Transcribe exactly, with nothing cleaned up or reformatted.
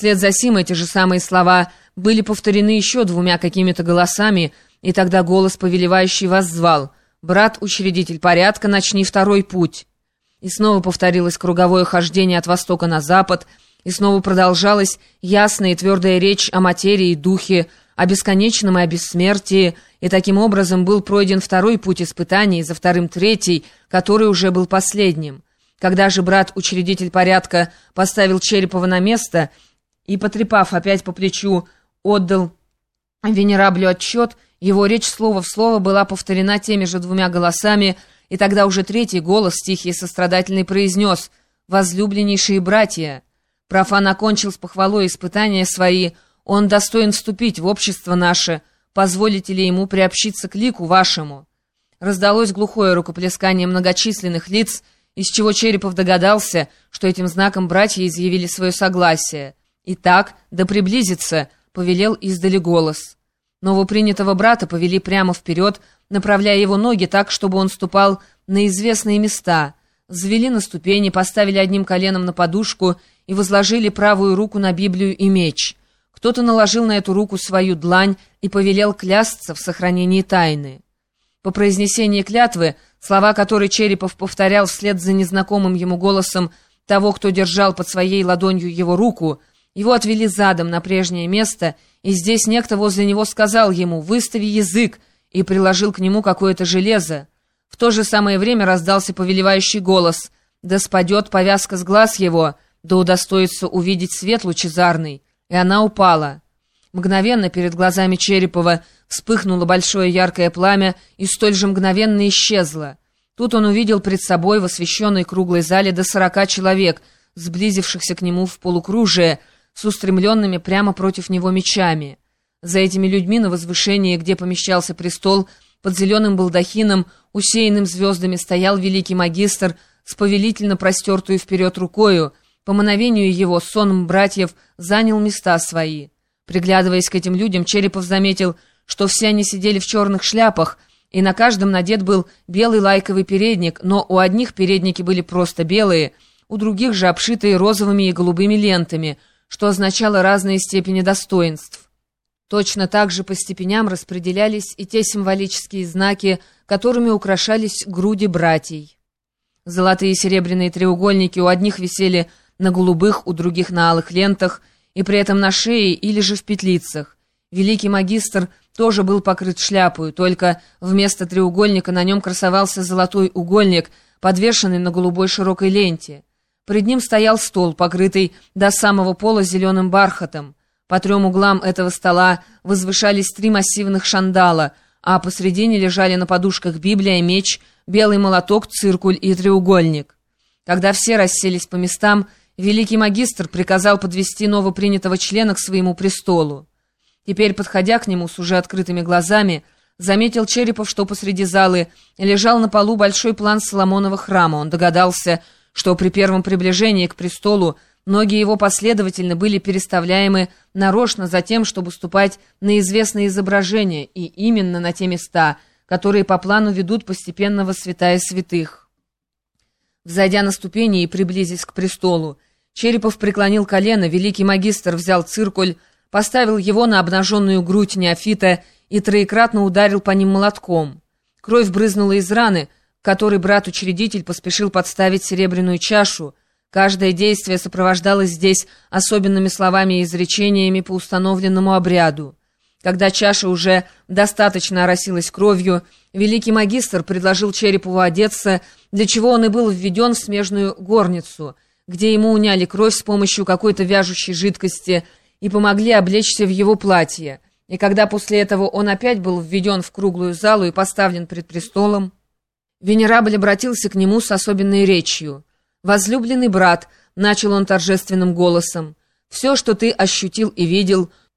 Вслед за сим эти же самые слова были повторены еще двумя какими-то голосами, и тогда голос, повелевающий, воззвал: «Брат-учредитель порядка, начни второй путь». И снова повторилось круговое хождение от востока на запад, и снова продолжалась ясная и твердая речь о материи и духе, о бесконечном и о бессмертии, и таким образом был пройден второй путь испытаний, за вторым третий, который уже был последним. Когда же брат-учредитель порядка поставил Черепова на место и, потрепав опять по плечу, отдал венераблю отчет, его речь слово в слово была повторена теми же двумя голосами, и тогда уже третий голос, тихий и сострадательный, произнес: «Возлюбленнейшие братья». Профан окончил с похвалой испытания свои: «Он достоин вступить в общество наше, позволите ли ему приобщиться к лику вашему?» Раздалось глухое рукоплескание многочисленных лиц, из чего Черепов догадался, что этим знаком братья изъявили свое согласие. «Итак, да приблизится», — повелел издали голос. Новопринятого брата повели прямо вперед, направляя его ноги так, чтобы он ступал на известные места. Взвели на ступени, поставили одним коленом на подушку и возложили правую руку на Библию и меч. Кто-то наложил на эту руку свою длань и повелел клясться в сохранении тайны. По произнесении клятвы, слова которой Черепов повторял вслед за незнакомым ему голосом того, кто держал под своей ладонью его руку, его отвели задом на прежнее место, и здесь некто возле него сказал ему: «Выстави язык», и приложил к нему какое-то железо. В то же самое время раздался повелевающий голос: «Да спадет повязка с глаз его, да удостоится увидеть свет лучезарный», и она упала. Мгновенно перед глазами Черепова вспыхнуло большое яркое пламя и столь же мгновенно исчезло. Тут он увидел пред собой в освещенной круглой зале до сорока человек, сблизившихся к нему в полукружие, с устремленными прямо против него мечами. За этими людьми на возвышении, где помещался престол, под зеленым балдахином, усеянным звездами, стоял великий магистр с повелительно простертую вперед рукою. По мановению его сонм братьев занял места свои. Приглядываясь к этим людям, Черепов заметил, что все они сидели в черных шляпах, и на каждом надет был белый лайковый передник, но у одних передники были просто белые, у других же обшитые розовыми и голубыми лентами, что означало разные степени достоинств. Точно так же по степеням распределялись и те символические знаки, которыми украшались груди братьей. Золотые и серебряные треугольники у одних висели на голубых, у других на алых лентах, и при этом на шее или же в петлицах. Великий магистр тоже был покрыт шляпою, только вместо треугольника на нем красовался золотой угольник, подвешенный на голубой широкой ленте. Пред ним стоял стол, покрытый до самого пола зеленым бархатом. По трем углам этого стола возвышались три массивных шандала, а посредине лежали на подушках Библия, меч, белый молоток, циркуль и треугольник. Когда все расселись по местам, великий магистр приказал подвести новопринятого члена к своему престолу. Теперь, подходя к нему с уже открытыми глазами, заметил Черепов, что посреди залы лежал на полу большой план Соломонова храма. Он догадался, что при первом приближении к престолу ноги его последовательно были переставляемы нарочно за тем, чтобы ступать на известные изображения, и именно на те места, которые по плану ведут постепенно во святая святых. Взойдя на ступени и приблизясь к престолу, Черепов преклонил колено, великий магистр взял циркуль, поставил его на обнаженную грудь неофита и троекратно ударил по ним молотком. Кровь брызнула из раны, к которой брат-учредитель поспешил подставить серебряную чашу. Каждое действие сопровождалось здесь особенными словами и изречениями по установленному обряду. Когда чаша уже достаточно оросилась кровью, великий магистр предложил Черепову одеться, для чего он и был введен в смежную горницу, где ему уняли кровь с помощью какой-то вяжущей жидкости и помогли облечься в его платье. И когда после этого он опять был введен в круглую залу и поставлен пред престолом, венерабль обратился к нему с особенной речью. «Возлюбленный брат», — начал он торжественным голосом, — «все, что ты ощутил и видел,